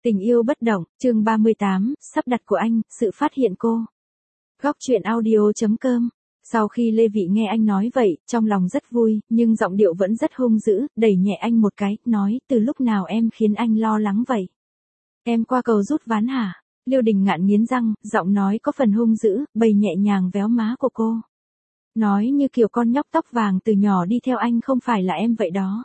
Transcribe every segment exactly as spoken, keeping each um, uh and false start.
Tình yêu bất động, chương ba mươi tám, sắp đặt của anh, sự phát hiện cô. Góc truyện audio.com. Sau khi Lê Vị nghe anh nói vậy, trong lòng rất vui, nhưng giọng điệu vẫn rất hung dữ, đẩy nhẹ anh một cái, nói, từ lúc nào em khiến anh lo lắng vậy? Em qua cầu rút ván hả? Liêu Đình Ngạn nghiến răng, giọng nói có phần hung dữ, bày nhẹ nhàng véo má của cô. Nói như kiểu con nhóc tóc vàng từ nhỏ đi theo anh không phải là em vậy đó.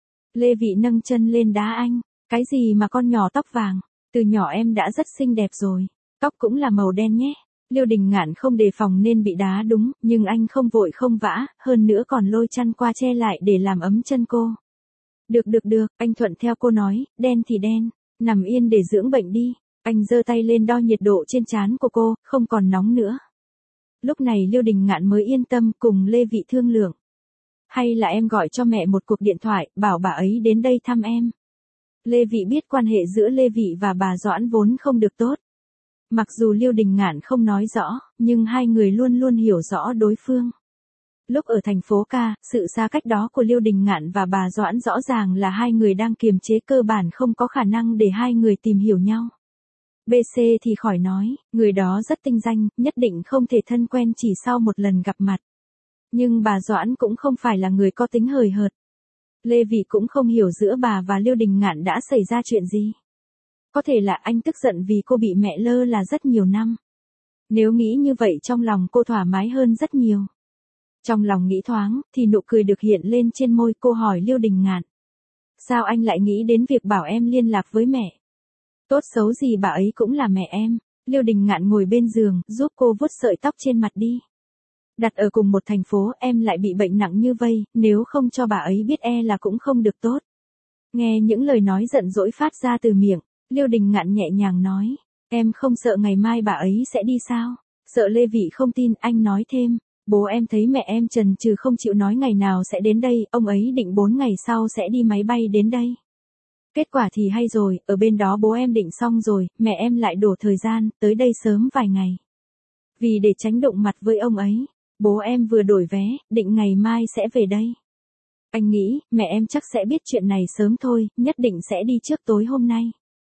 Lê Vị nâng chân lên đá anh. Cái gì mà con nhỏ tóc vàng, từ nhỏ em đã rất xinh đẹp rồi, tóc cũng là màu đen nhé. Liêu Đình Ngạn không đề phòng nên bị đá đúng, nhưng anh không vội không vã, hơn nữa còn lôi chăn qua che lại để làm ấm chân cô. Được được được, anh thuận theo cô nói, đen thì đen, nằm yên để dưỡng bệnh đi. Anh giơ tay lên đo nhiệt độ trên trán của cô, không còn nóng nữa. Lúc này Liêu Đình Ngạn mới yên tâm cùng Lê Vị thương lượng. Hay là em gọi cho mẹ một cuộc điện thoại, bảo bà ấy đến đây thăm em. Lê Vị biết quan hệ giữa Lê Vị và bà Doãn vốn không được tốt. Mặc dù Liêu Đình Ngạn không nói rõ, nhưng hai người luôn luôn hiểu rõ đối phương. Lúc ở thành phố Ca, sự xa cách đó của Liêu Đình Ngạn và bà Doãn rõ ràng là hai người đang kiềm chế cơ bản không có khả năng để hai người tìm hiểu nhau. bê xê thì khỏi nói, người đó rất tinh danh, nhất định không thể thân quen chỉ sau một lần gặp mặt. Nhưng bà Doãn cũng không phải là người có tính hời hợt. Lê Vị cũng không hiểu giữa bà và Liêu Đình Ngạn đã xảy ra chuyện gì. Có thể là anh tức giận vì cô bị mẹ lơ là rất nhiều năm. Nếu nghĩ như vậy trong lòng cô thoải mái hơn rất nhiều. Trong lòng nghĩ thoáng, thì nụ cười được hiện lên trên môi. Cô hỏi Liêu Đình Ngạn. Sao anh lại nghĩ đến việc bảo em liên lạc với mẹ? Tốt xấu gì bà ấy cũng là mẹ em. Liêu Đình Ngạn ngồi bên giường, giúp cô vuốt sợi tóc trên mặt đi. Đặt ở cùng một thành phố em lại bị bệnh nặng như vây, nếu không cho bà ấy biết e là cũng không được tốt. Nghe những lời nói giận dỗi phát ra từ miệng, Liêu Đình Ngạn nhẹ nhàng nói, em không sợ ngày mai bà ấy sẽ đi sao? Sợ Lê Vị không tin, anh nói thêm, bố em thấy mẹ em chần chừ không chịu nói ngày nào sẽ đến đây, ông ấy định bốn ngày sau sẽ đi máy bay đến đây. Kết quả thì hay rồi, ở bên đó bố em định xong rồi, mẹ em lại đổ thời gian, tới đây sớm vài ngày. Vì để tránh đụng mặt với ông ấy. Bố em vừa đổi vé, định ngày mai sẽ về đây. Anh nghĩ, mẹ em chắc sẽ biết chuyện này sớm thôi, nhất định sẽ đi trước tối hôm nay.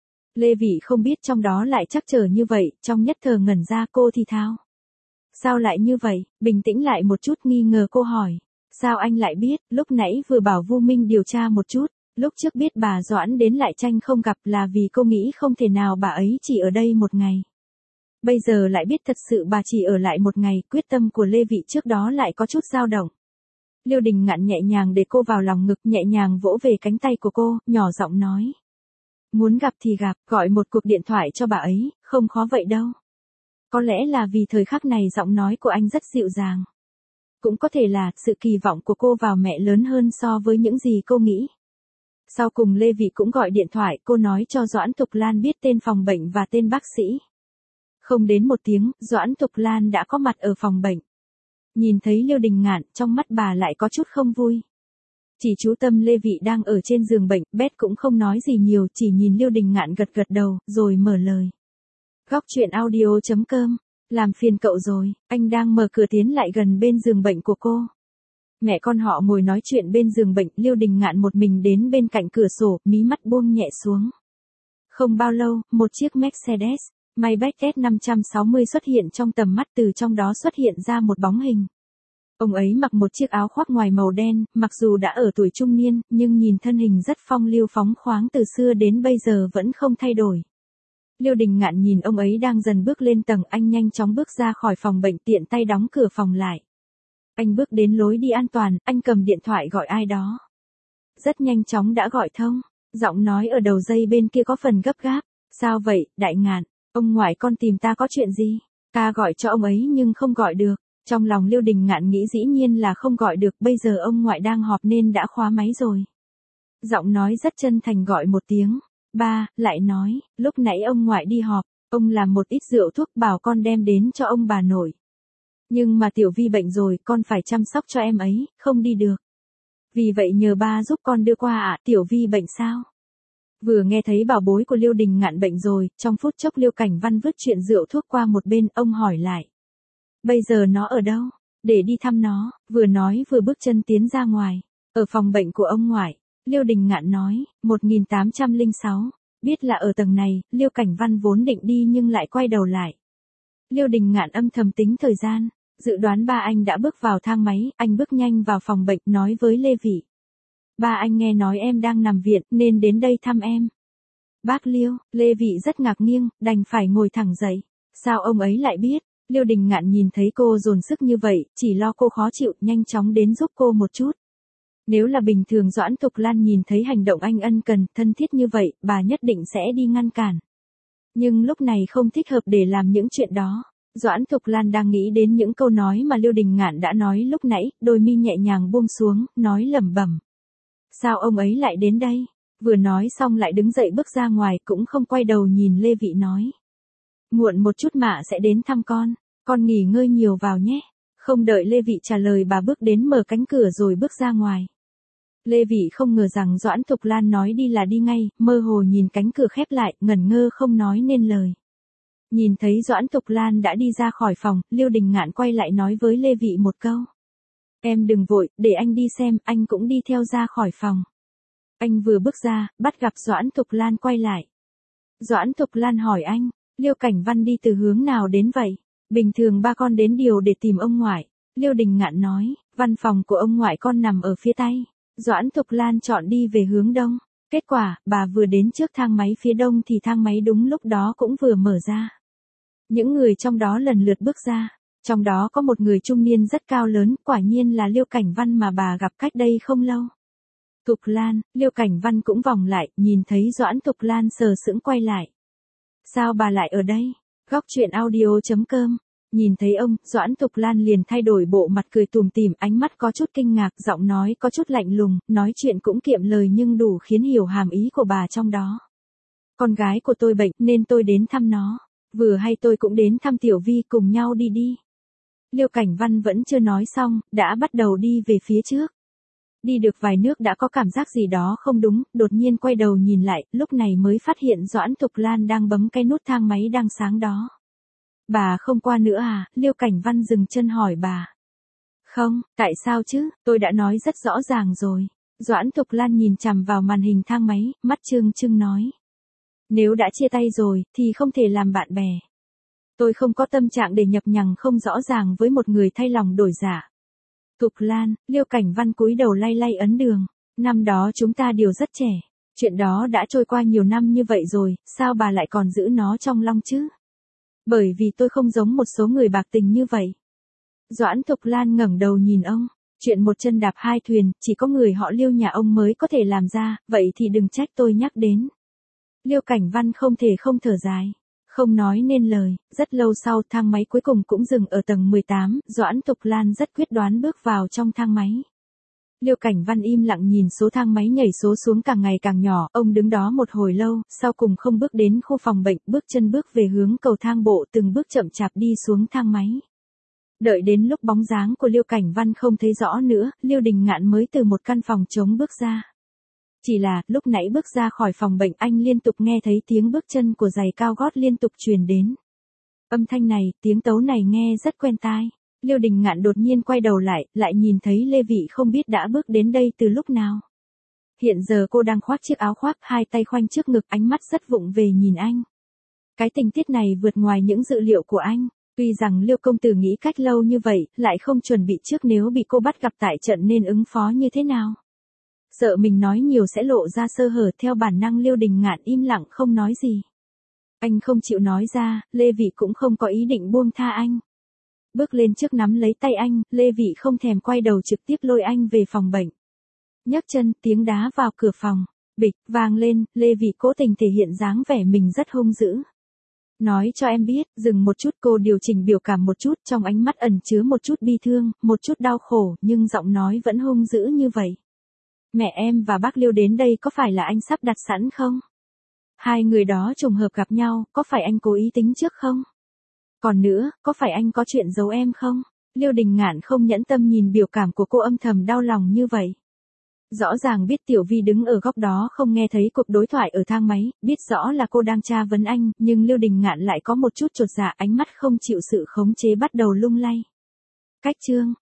Lê Vị không biết trong đó lại chắc chờ như vậy, trong nhất thời ngẩn ra cô thì thao. Sao lại như vậy, bình tĩnh lại một chút nghi ngờ cô hỏi. Sao anh lại biết, lúc nãy vừa bảo Vu Minh điều tra một chút, lúc trước biết bà Doãn đến lại tranh không gặp là vì cô nghĩ không thể nào bà ấy chỉ ở đây một ngày. Bây giờ lại biết thật sự bà chỉ ở lại một ngày, quyết tâm của Lê Vị trước đó lại có chút dao động. Liêu Đình Ngạn nhẹ nhàng để cô vào lòng ngực, nhẹ nhàng vỗ về cánh tay của cô, nhỏ giọng nói. Muốn gặp thì gặp, gọi một cuộc điện thoại cho bà ấy, không khó vậy đâu. Có lẽ là vì thời khắc này giọng nói của anh rất dịu dàng. Cũng có thể là sự kỳ vọng của cô vào mẹ lớn hơn so với những gì cô nghĩ. Sau cùng Lê Vị cũng gọi điện thoại, cô nói cho Doãn Thục Lan biết tên phòng bệnh và tên bác sĩ. Không đến một tiếng, Doãn Thục Lan đã có mặt ở phòng bệnh. Nhìn thấy Liêu Đình Ngạn, trong mắt bà lại có chút không vui. Chỉ chú tâm Lê Vị đang ở trên giường bệnh, Bét cũng không nói gì nhiều, chỉ nhìn Liêu Đình Ngạn gật gật đầu, rồi mở lời. Góc truyện audio.com, làm phiền cậu rồi, anh đang mở cửa tiến lại gần bên giường bệnh của cô. Mẹ con họ ngồi nói chuyện bên giường bệnh, Liêu Đình Ngạn một mình đến bên cạnh cửa sổ, mí mắt buông nhẹ xuống. Không bao lâu, một chiếc Mercedes Maybach S năm sáu không xuất hiện trong tầm mắt, từ trong đó xuất hiện ra một bóng hình. Ông ấy mặc một chiếc áo khoác ngoài màu đen, mặc dù đã ở tuổi trung niên, nhưng nhìn thân hình rất phong lưu phóng khoáng từ xưa đến bây giờ vẫn không thay đổi. Liêu Đình Ngạn nhìn ông ấy đang dần bước lên tầng, anh nhanh chóng bước ra khỏi phòng bệnh, tiện tay đóng cửa phòng lại. Anh bước đến lối đi an toàn, anh cầm điện thoại gọi ai đó. Rất nhanh chóng đã gọi thông, giọng nói ở đầu dây bên kia có phần gấp gáp. Sao vậy, Đại Ngạn? Ông ngoại con tìm ta có chuyện gì? Ta gọi cho ông ấy nhưng không gọi được. Trong lòng Liêu Đình Ngạn nghĩ dĩ nhiên là không gọi được, bây giờ ông ngoại đang họp nên đã khóa máy rồi. Giọng nói rất chân thành gọi một tiếng. Ba, lại nói, lúc nãy ông ngoại đi họp, ông làm một ít rượu thuốc bảo con đem đến cho ông bà nội. Nhưng mà Tiểu Vi bệnh rồi, con phải chăm sóc cho em ấy, không đi được. Vì vậy nhờ ba giúp con đưa qua ạ. À, Tiểu Vi bệnh sao? Vừa nghe thấy bảo bối của Liêu Đình Ngạn bệnh rồi, trong phút chốc Liêu Cảnh Văn vứt chuyện rượu thuốc qua một bên, ông hỏi lại. Bây giờ nó ở đâu? Để đi thăm nó, vừa nói vừa bước chân tiến ra ngoài. Ở phòng bệnh của ông ngoại, Liêu Đình Ngạn nói, một nghìn tám trăm lẻ sáu. Biết là ở tầng này, Liêu Cảnh Văn vốn định đi nhưng lại quay đầu lại. Liêu Đình Ngạn âm thầm tính thời gian, dự đoán ba anh đã bước vào thang máy, anh bước nhanh vào phòng bệnh nói với Lê Vị. Ba anh nghe nói em đang nằm viện nên đến đây thăm em. Bác Liêu, Lê Vị rất ngạc nhiên, đành phải ngồi thẳng dậy. Sao ông ấy lại biết? Liêu Đình Ngạn nhìn thấy cô dồn sức như vậy, chỉ lo cô khó chịu, nhanh chóng đến giúp cô một chút. Nếu là bình thường Doãn Thục Lan nhìn thấy hành động anh ân cần, thân thiết như vậy, bà nhất định sẽ đi ngăn cản. Nhưng lúc này không thích hợp để làm những chuyện đó. Doãn Thục Lan đang nghĩ đến những câu nói mà Liêu Đình Ngạn đã nói lúc nãy, đôi mi nhẹ nhàng buông xuống, nói lẩm bẩm. Sao ông ấy lại đến đây? Vừa nói xong lại đứng dậy bước ra ngoài, cũng không quay đầu nhìn Lê Vị nói. Muộn một chút mạ sẽ đến thăm con, con nghỉ ngơi nhiều vào nhé. Không đợi Lê Vị trả lời bà bước đến mở cánh cửa rồi bước ra ngoài. Lê Vị không ngờ rằng Doãn Thục Lan nói đi là đi ngay, mơ hồ nhìn cánh cửa khép lại, ngẩn ngơ không nói nên lời. Nhìn thấy Doãn Thục Lan đã đi ra khỏi phòng, Liêu Đình Ngạn quay lại nói với Lê Vị một câu. Em đừng vội, để anh đi xem, anh cũng đi theo ra khỏi phòng. Anh vừa bước ra, bắt gặp Doãn Thục Lan quay lại. Doãn Thục Lan hỏi anh, Liêu Cảnh Văn đi từ hướng nào đến vậy? Bình thường ba con đến điều để tìm ông ngoại. Liêu Đình Ngạn nói, văn phòng của ông ngoại con nằm ở phía tây. Doãn Thục Lan chọn đi về hướng đông. Kết quả, bà vừa đến trước thang máy phía đông thì thang máy đúng lúc đó cũng vừa mở ra. Những người trong đó lần lượt bước ra. Trong đó có một người trung niên rất cao lớn, quả nhiên là Liêu Cảnh Văn mà bà gặp cách đây không lâu. Thục Lan, Liêu Cảnh Văn cũng vòng lại, nhìn thấy Doãn Thục Lan sờ sững quay lại. Sao bà lại ở đây? Góc truyện audio chấm com. Nhìn thấy ông, Doãn Thục Lan liền thay đổi bộ mặt cười tủm tỉm, ánh mắt có chút kinh ngạc, giọng nói có chút lạnh lùng, nói chuyện cũng kiệm lời nhưng đủ khiến hiểu hàm ý của bà trong đó. Con gái của tôi bệnh nên tôi đến thăm nó. Vừa hay tôi cũng đến thăm Tiểu Vi, cùng nhau đi đi. Liêu Cảnh Văn vẫn chưa nói xong, đã bắt đầu đi về phía trước. Đi được vài nước đã có cảm giác gì đó không đúng, đột nhiên quay đầu nhìn lại, lúc này mới phát hiện Doãn Thục Lan đang bấm cái nút thang máy đang sáng đó. Bà không qua nữa à? Liêu Cảnh Văn dừng chân hỏi bà. Không, tại sao chứ, tôi đã nói rất rõ ràng rồi. Doãn Thục Lan nhìn chằm vào màn hình thang máy, mắt trưng trưng nói. Nếu đã chia tay rồi, thì không thể làm bạn bè. Tôi không có tâm trạng để nhập nhằng không rõ ràng với một người thay lòng đổi dạ. Thục Lan, Liêu Cảnh Văn cúi đầu lay lay ấn đường. Năm đó chúng ta đều rất trẻ. Chuyện đó đã trôi qua nhiều năm như vậy rồi, sao bà lại còn giữ nó trong lòng chứ? Bởi vì tôi không giống một số người bạc tình như vậy. Doãn Thục Lan ngẩng đầu nhìn ông. Chuyện một chân đạp hai thuyền, chỉ có người họ Liêu nhà ông mới có thể làm ra, vậy thì đừng trách tôi nhắc đến. Liêu Cảnh Văn không thể không thở dài. Không nói nên lời, rất lâu sau thang máy cuối cùng cũng dừng ở tầng mười tám, Doãn Thục Lan rất quyết đoán bước vào trong thang máy. Liêu Cảnh Văn im lặng nhìn số thang máy nhảy số xuống càng ngày càng nhỏ, ông đứng đó một hồi lâu, sau cùng không bước đến khu phòng bệnh, bước chân bước về hướng cầu thang bộ, từng bước chậm chạp đi xuống thang máy. Đợi đến lúc bóng dáng của Liêu Cảnh Văn không thấy rõ nữa, Liêu Đình Ngạn mới từ một căn phòng trống bước ra. Chỉ là, lúc nãy bước ra khỏi phòng bệnh anh liên tục nghe thấy tiếng bước chân của giày cao gót liên tục truyền đến. Âm thanh này, tiếng tấu này nghe rất quen tai. Liêu Đình Ngạn đột nhiên quay đầu lại, lại nhìn thấy Lê Vị không biết đã bước đến đây từ lúc nào. Hiện giờ cô đang khoác chiếc áo khoác, hai tay khoanh trước ngực, ánh mắt rất vụng về nhìn anh. Cái tình tiết này vượt ngoài những dự liệu của anh. Tuy rằng Liêu công tử nghĩ cách lâu như vậy, lại không chuẩn bị trước nếu bị cô bắt gặp tại trận nên ứng phó như thế nào. Sợ mình nói nhiều sẽ lộ ra sơ hở, theo bản năng Liêu Đình Ngạn im lặng không nói gì. Anh không chịu nói ra, Lê Vị cũng không có ý định buông tha anh. Bước lên trước nắm lấy tay anh, Lê Vị không thèm quay đầu trực tiếp lôi anh về phòng bệnh. Nhấc chân, tiếng đá vào cửa phòng, bịch, vang lên, Lê Vị cố tình thể hiện dáng vẻ mình rất hung dữ. Nói cho em biết, dừng một chút, cô điều chỉnh biểu cảm một chút, trong ánh mắt ẩn chứa một chút bi thương, một chút đau khổ, nhưng giọng nói vẫn hung dữ như vậy. Mẹ em và bác Liêu đến đây có phải là anh sắp đặt sẵn không? Hai người đó trùng hợp gặp nhau, có phải anh cố ý tính trước không? Còn nữa, có phải anh có chuyện giấu em không? Liêu Đình Ngạn không nhẫn tâm nhìn biểu cảm của cô, âm thầm đau lòng như vậy. Rõ ràng biết Tiểu Vi đứng ở góc đó không nghe thấy cuộc đối thoại ở thang máy, biết rõ là cô đang tra vấn anh, nhưng Liêu Đình Ngạn lại có một chút chột dạ, ánh mắt không chịu sự khống chế bắt đầu lung lay. Cách chương